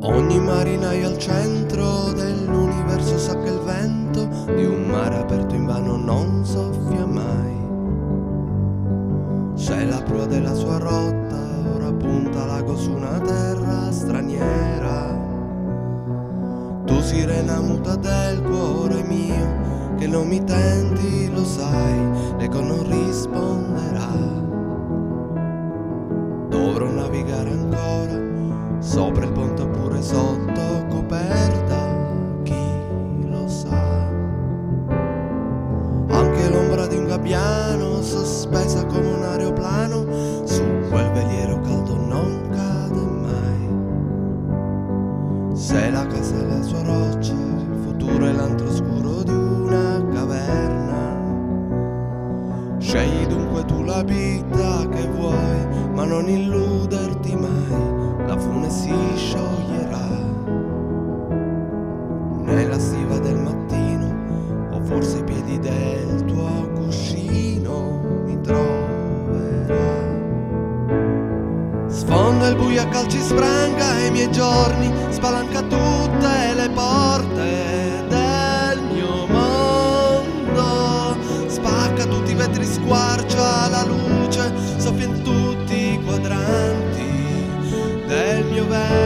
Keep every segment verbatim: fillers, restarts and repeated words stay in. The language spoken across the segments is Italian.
Ogni marinaio al centro dell'universo sa che il vento di un mare aperto invano non soffia mai. C'è la prua della sua rotta, ora punta l'ago su una terra straniera. Tu sirena muta del cuore mio, che non mi tenti, lo sai, l'eco non risponderà. Dovrò navigare ancora, sopra il ponte oppure sotto coperta, chi lo sa. Anche l'ombra di un gabbiano, sospesa come un aeroplano, su quel veliero caldo non cade mai. Se la casa è la sua roccia, il futuro è l'antro oscuro di una caverna. Scegli dunque tu la vita che vuoi, ma non illuderti mai, la fune si scioglierà. Nella stiva del mattino, o forse ai piedi del tuo cuscino, mi troverà. Sfonda il buio a calci, spranga i miei giorni, spalanca tutte le porte del mio mondo, spacca tutti i vetri, squarcia la luce, soffia in tutti i quadranti del mio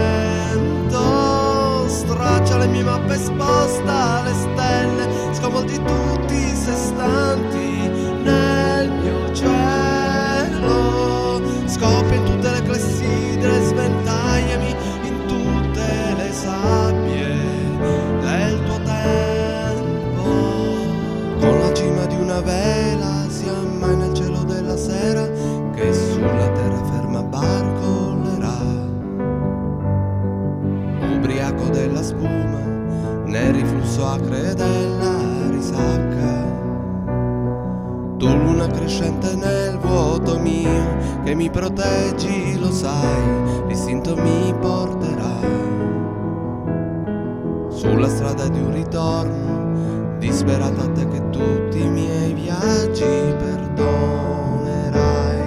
vento, straccia le mie mappe, sposta le stelle, sconvolgi tutti i sestanti nel mio cielo, scoppia in tutte le clessidre, sventagliami in tutte le sabbie del tuo tempo. Con la cima di una vela si ammai nel cielo della sera, che sulla terraferma barcolerà. Ubriaco della spuma, nel riflusso acre della risacca. Tu luna crescente nel vuoto mio, che mi proteggi, lo sai, l'istinto mi porterà sulla strada di un ritorno, disperata a te che tutti i miei viaggi perdonerai.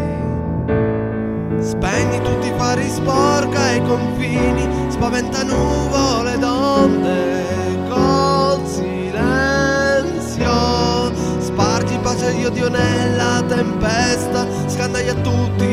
Spegni tutti i fari, sporca i confini, spaventa nuvole d'onde col silenzio, spargi pace e odio nella tempesta, scandaglia tutti